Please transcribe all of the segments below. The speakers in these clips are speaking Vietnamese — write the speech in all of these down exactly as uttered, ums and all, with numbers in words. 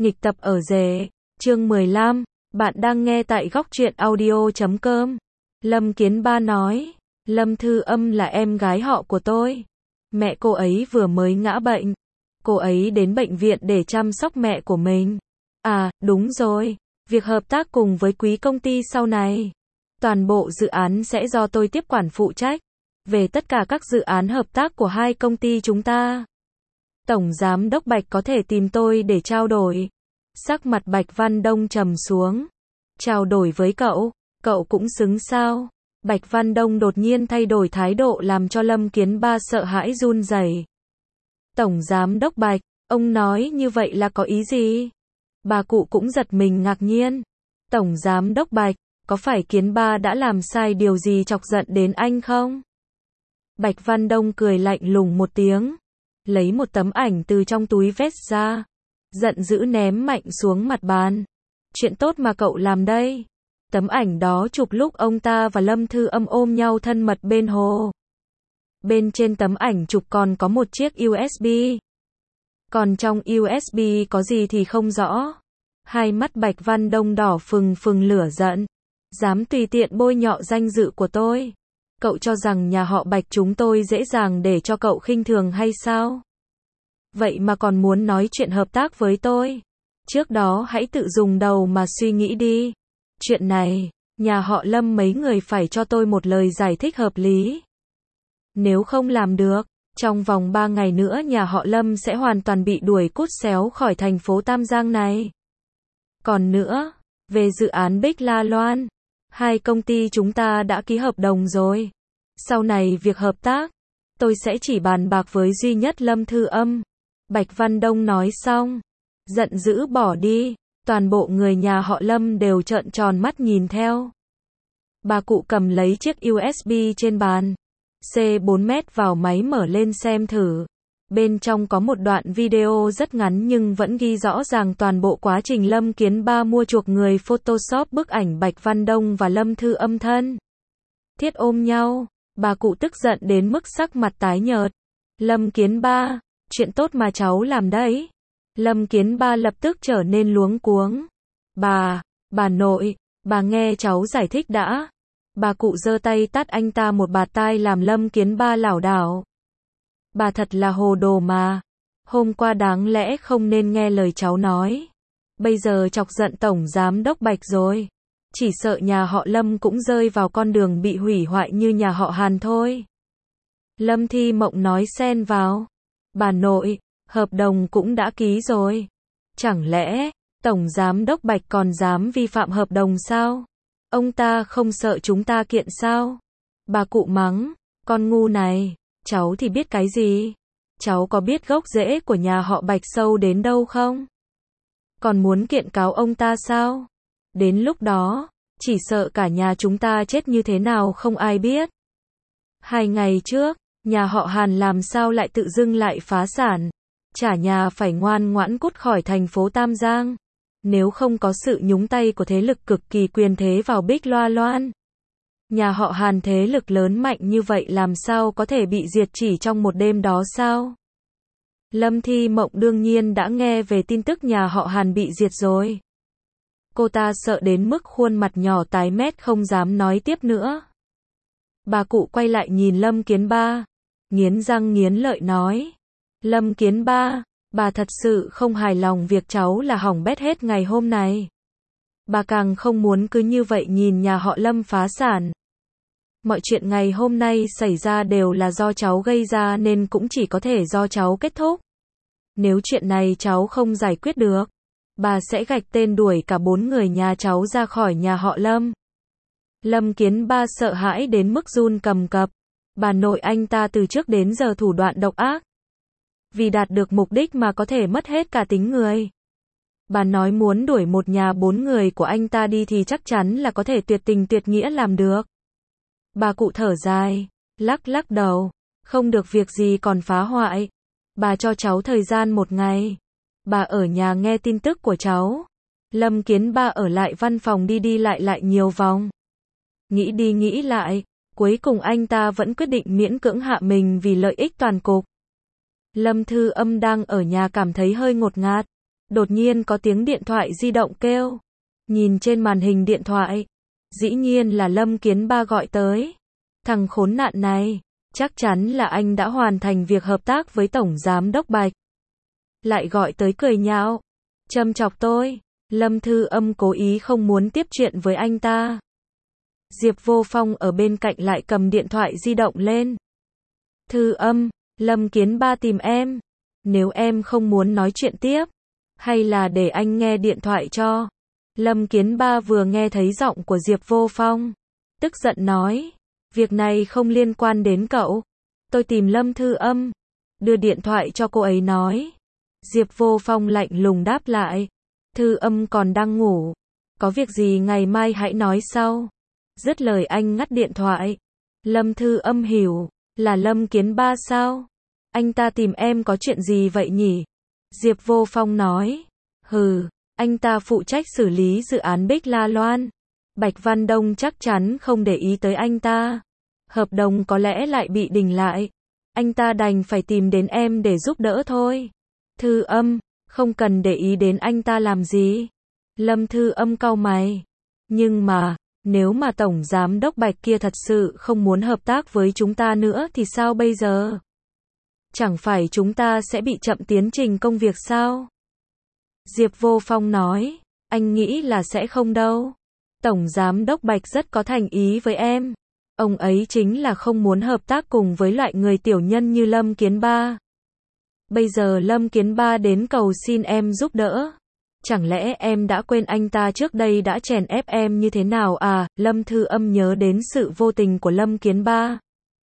Nghịch tập ở rể, chương mười lăm, bạn đang nghe tại góc truyện audio chấm com. Lâm Kiến Ba nói, Lâm Thư Âm là em gái họ của tôi. Mẹ cô ấy vừa mới ngã bệnh. Cô ấy đến bệnh viện để chăm sóc mẹ của mình. À, đúng rồi, việc hợp tác cùng với quý công ty sau này. Toàn bộ dự án sẽ do tôi tiếp quản phụ trách. Về tất cả các dự án hợp tác của hai công ty chúng ta. Tổng Giám đốc Bạch có thể tìm tôi để trao đổi. Sắc mặt Bạch Văn Đông trầm xuống. Trao đổi với cậu, cậu cũng xứng sao? Bạch Văn Đông đột nhiên thay đổi thái độ làm cho Lâm Kiến Ba sợ hãi run rẩy. Tổng Giám đốc Bạch, ông nói như vậy là có ý gì? Bà cụ cũng giật mình ngạc nhiên. Tổng Giám đốc Bạch, có phải Kiến Ba đã làm sai điều gì chọc giận đến anh không? Bạch Văn Đông cười lạnh lùng một tiếng. Lấy một tấm ảnh từ trong túi vest ra. Giận dữ ném mạnh xuống mặt bàn. Chuyện tốt mà cậu làm đây. Tấm ảnh đó chụp lúc ông ta và Lâm Thư Âm ôm nhau thân mật bên hồ. Bên trên tấm ảnh chụp còn có một chiếc u ét bê. Còn trong u ét bê có gì thì không rõ. Hai mắt Bạch Văn Đông đỏ phừng phừng lửa giận. Dám tùy tiện bôi nhọ danh dự của tôi. Cậu cho rằng nhà họ Bạch chúng tôi dễ dàng để cho cậu khinh thường hay sao? Vậy mà còn muốn nói chuyện hợp tác với tôi. Trước đó hãy tự dùng đầu mà suy nghĩ đi. Chuyện này, nhà họ Lâm mấy người phải cho tôi một lời giải thích hợp lý. Nếu không làm được, trong vòng ba ngày nữa nhà họ Lâm sẽ hoàn toàn bị đuổi cút xéo khỏi thành phố Tam Giang này. Còn nữa, về dự án Bích La Loan, hai công ty chúng ta đã ký hợp đồng rồi. Sau này việc hợp tác, tôi sẽ chỉ bàn bạc với duy nhất Lâm Thư Âm. Bạch Văn Đông nói xong, giận dữ bỏ đi, toàn bộ người nhà họ Lâm đều trợn tròn mắt nhìn theo. Bà cụ cầm lấy chiếc u ét bê trên bàn, C bốn mét vào máy mở lên xem thử. Bên trong có một đoạn video rất ngắn nhưng vẫn ghi rõ ràng toàn bộ quá trình Lâm Kiến Ba mua chuộc người Photoshop bức ảnh Bạch Văn Đông và Lâm Thư Âm thân thiết ôm nhau. Bà cụ tức giận đến mức sắc mặt tái nhợt. Lâm Kiến Ba, chuyện tốt mà cháu làm đấy. Lâm Kiến Ba lập tức trở nên luống cuống. Bà, bà nội, bà nghe cháu giải thích đã. Bà cụ giơ tay tát anh ta một bạt tai làm Lâm Kiến Ba lảo đảo. Bà thật là hồ đồ mà. Hôm qua đáng lẽ không nên nghe lời cháu nói. Bây giờ chọc giận Tổng Giám đốc Bạch rồi. Chỉ sợ nhà họ Lâm cũng rơi vào con đường bị hủy hoại như nhà họ Hàn thôi. Lâm Thi Mộng nói xen vào. Bà nội, hợp đồng cũng đã ký rồi. Chẳng lẽ, Tổng Giám đốc Bạch còn dám vi phạm hợp đồng sao? Ông ta không sợ chúng ta kiện sao? Bà cụ mắng, con ngu này, cháu thì biết cái gì? Cháu có biết gốc rễ của nhà họ Bạch sâu đến đâu không? Còn muốn kiện cáo ông ta sao? Đến lúc đó, chỉ sợ cả nhà chúng ta chết như thế nào không ai biết. Hai ngày trước, nhà họ Hàn làm sao lại tự dưng lại phá sản. Trả nhà phải ngoan ngoãn cút khỏi thành phố Tam Giang. Nếu không có sự nhúng tay của thế lực cực kỳ quyền thế vào Bích La Loan. Nhà họ Hàn thế lực lớn mạnh như vậy làm sao có thể bị diệt chỉ trong một đêm đó sao? Lâm Thi Mộng đương nhiên đã nghe về tin tức nhà họ Hàn bị diệt rồi. Cô ta sợ đến mức khuôn mặt nhỏ tái mét không dám nói tiếp nữa. Bà cụ quay lại nhìn Lâm Kiến Ba, nghiến răng nghiến lợi nói. Lâm Kiến Ba, bà thật sự không hài lòng việc cháu là hỏng bét hết ngày hôm nay. Bà càng không muốn cứ như vậy nhìn nhà họ Lâm phá sản. Mọi chuyện ngày hôm nay xảy ra đều là do cháu gây ra nên cũng chỉ có thể do cháu kết thúc. Nếu chuyện này cháu không giải quyết được, bà sẽ gạch tên đuổi cả bốn người nhà cháu ra khỏi nhà họ Lâm. Lâm Kiến Ba sợ hãi đến mức run cầm cập. Bà nội anh ta từ trước đến giờ thủ đoạn độc ác. Vì đạt được mục đích mà có thể mất hết cả tính người. Bà nói muốn đuổi một nhà bốn người của anh ta đi thì chắc chắn là có thể tuyệt tình tuyệt nghĩa làm được. Bà cụ thở dài, lắc lắc đầu. Không được việc gì còn phá hoại. Bà cho cháu thời gian một ngày. Bà ở nhà nghe tin tức của cháu. Lâm Kiến Ba ở lại văn phòng đi đi lại lại nhiều vòng. Nghĩ đi nghĩ lại, cuối cùng anh ta vẫn quyết định miễn cưỡng hạ mình vì lợi ích toàn cục. Lâm Thư Âm đang ở nhà cảm thấy hơi ngột ngạt. Đột nhiên có tiếng điện thoại di động kêu. Nhìn trên màn hình điện thoại, dĩ nhiên là Lâm Kiến Ba gọi tới. Thằng khốn nạn này, chắc chắn là anh đã hoàn thành việc hợp tác với Tổng Giám Đốc Bạch. Lại gọi tới cười nhạo, châm chọc tôi. Lâm Thư Âm cố ý không muốn tiếp chuyện với anh ta. Diệp Vô Phong ở bên cạnh lại cầm điện thoại di động lên. Thư Âm, Lâm Kiến Ba tìm em. Nếu em không muốn nói chuyện tiếp, hay là để anh nghe điện thoại cho. Lâm Kiến Ba vừa nghe thấy giọng của Diệp Vô Phong, tức giận nói, việc này không liên quan đến cậu. Tôi tìm Lâm Thư Âm, đưa điện thoại cho cô ấy nói. Diệp Vô Phong lạnh lùng đáp lại, Thư Âm còn đang ngủ, có việc gì ngày mai hãy nói sau. Dứt lời anh ngắt điện thoại. Lâm Thư Âm hiểu, là Lâm Kiến Ba sao? Anh ta tìm em có chuyện gì vậy nhỉ? Diệp Vô Phong nói, hừ, anh ta phụ trách xử lý dự án Bích La Loan. Bạch Văn Đông chắc chắn không để ý tới anh ta. Hợp đồng có lẽ lại bị đình lại. Anh ta đành phải tìm đến em để giúp đỡ thôi. Thư Âm, không cần để ý đến anh ta làm gì. Lâm Thư Âm cau mày. Nhưng mà, nếu mà Tổng Giám Đốc Bạch kia thật sự không muốn hợp tác với chúng ta nữa thì sao bây giờ? Chẳng phải chúng ta sẽ bị chậm tiến trình công việc sao? Diệp Vô Phong nói, anh nghĩ là sẽ không đâu. Tổng Giám Đốc Bạch rất có thành ý với em. Ông ấy chính là không muốn hợp tác cùng với loại người tiểu nhân như Lâm Kiến Ba. Bây giờ Lâm Kiến Ba đến cầu xin em giúp đỡ. Chẳng lẽ em đã quên anh ta trước đây đã chèn ép em như thế nào à? Lâm Thư Âm nhớ đến sự vô tình của Lâm Kiến Ba.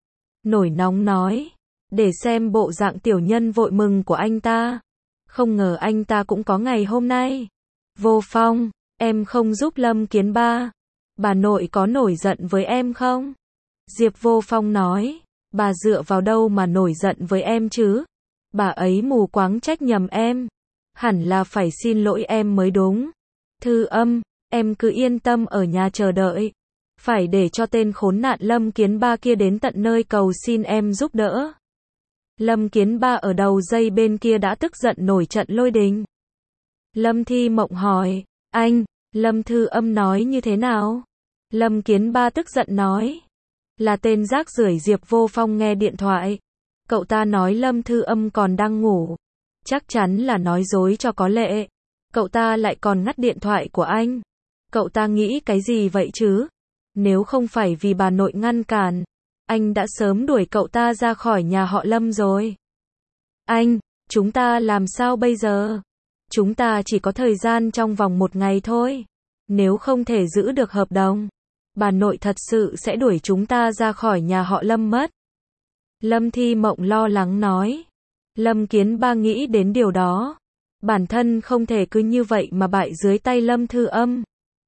Nổi nóng nói, để xem bộ dạng tiểu nhân vội mừng của anh ta. Không ngờ anh ta cũng có ngày hôm nay. Vô Phong, em không giúp Lâm Kiến Ba. Bà nội có nổi giận với em không? Diệp Vô Phong nói, bà dựa vào đâu mà nổi giận với em chứ? Bà ấy mù quáng trách nhầm em. Hẳn là phải xin lỗi em mới đúng. Thư Âm, em cứ yên tâm ở nhà chờ đợi. Phải để cho tên khốn nạn Lâm Kiến Ba kia đến tận nơi cầu xin em giúp đỡ. Lâm Kiến Ba ở đầu dây bên kia đã tức giận nổi trận lôi đình. Lâm Thi Mộng hỏi, anh, Lâm Thư Âm nói như thế nào? Lâm Kiến Ba tức giận nói, là tên rác rưởi Diệp Vô Phong nghe điện thoại. Cậu ta nói Lâm Thư Âm còn đang ngủ. Chắc chắn là nói dối cho có lệ. Cậu ta lại còn ngắt điện thoại của anh. Cậu ta nghĩ cái gì vậy chứ? Nếu không phải vì bà nội ngăn cản, anh đã sớm đuổi cậu ta ra khỏi nhà họ Lâm rồi. Anh, chúng ta làm sao bây giờ? Chúng ta chỉ có thời gian trong vòng một ngày thôi. Nếu không thể giữ được hợp đồng, bà nội thật sự sẽ đuổi chúng ta ra khỏi nhà họ Lâm mất. Lâm Thi Mộng lo lắng nói. Lâm Kiến Ba nghĩ đến điều đó. Bản thân không thể cứ như vậy mà bại dưới tay Lâm Thư Âm.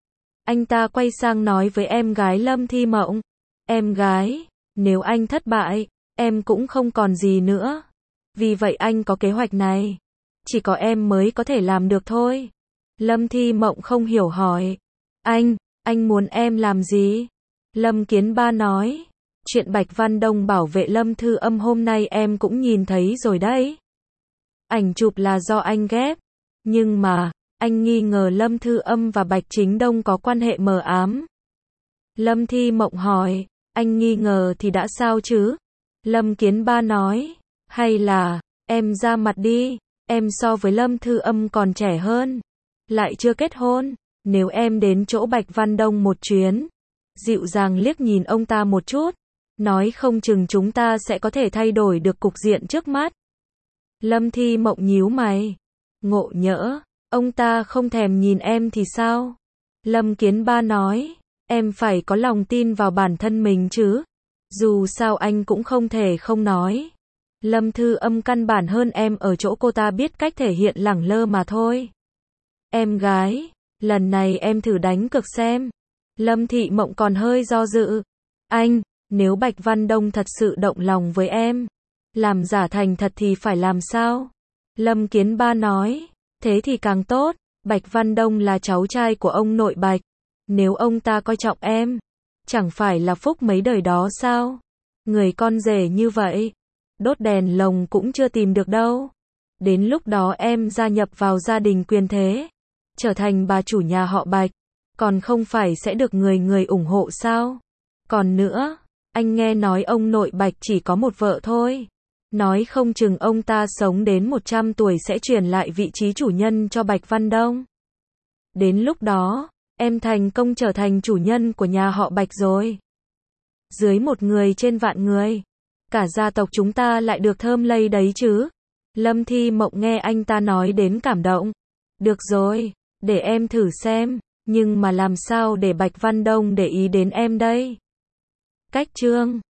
Anh ta quay sang nói với em gái Lâm Thi Mộng. Em gái, nếu anh thất bại, em cũng không còn gì nữa. Vì vậy anh có kế hoạch này. Chỉ có em mới có thể làm được thôi. Lâm Thi Mộng không hiểu hỏi. Anh, anh muốn em làm gì? Lâm Kiến Ba nói. Chuyện Bạch Văn Đông bảo vệ Lâm Thư Âm hôm nay em cũng nhìn thấy rồi đấy. Ảnh chụp là do anh ghép. Nhưng mà, anh nghi ngờ Lâm Thư Âm và Bạch Chính Đông có quan hệ mờ ám. Lâm Thi Mộng hỏi, anh nghi ngờ thì đã sao chứ? Lâm Kiến Ba nói, hay là, em ra mặt đi, em so với Lâm Thư Âm còn trẻ hơn, lại chưa kết hôn, nếu em đến chỗ Bạch Văn Đông một chuyến, dịu dàng liếc nhìn ông ta một chút, nói không chừng chúng ta sẽ có thể thay đổi được cục diện trước mắt. Lâm Thi Mộng nhíu mày, ngộ nhỡ, ông ta không thèm nhìn em thì sao? Lâm Kiến Ba nói, em phải có lòng tin vào bản thân mình chứ, dù sao anh cũng không thể không nói. Lâm Thư Âm căn bản hơn em ở chỗ cô ta biết cách thể hiện lẳng lơ mà thôi. Em gái, lần này em thử đánh cược xem. Lâm Thị Mộng còn hơi do dự. Anh, nếu Bạch Văn Đông thật sự động lòng với em, làm giả thành thật thì phải làm sao? Lâm Kiến Ba nói, thế thì càng tốt, Bạch Văn Đông là cháu trai của ông nội Bạch. Nếu ông ta coi trọng em, chẳng phải là phúc mấy đời đó sao? Người con rể như vậy, đốt đèn lồng cũng chưa tìm được đâu. Đến lúc đó em gia nhập vào gia đình quyền thế, trở thành bà chủ nhà họ Bạch, còn không phải sẽ được người người ủng hộ sao? Còn nữa, anh nghe nói ông nội Bạch chỉ có một vợ thôi. Nói không chừng ông ta sống đến một trăm tuổi sẽ truyền lại vị trí chủ nhân cho Bạch Văn Đông. Đến lúc đó, em thành công trở thành chủ nhân của nhà họ Bạch rồi. Dưới một người trên vạn người, cả gia tộc chúng ta lại được thơm lây đấy chứ. Lâm Thi Mộng nghe anh ta nói đến cảm động. Được rồi, để em thử xem, nhưng mà làm sao để Bạch Văn Đông để ý đến em đây? Cách chương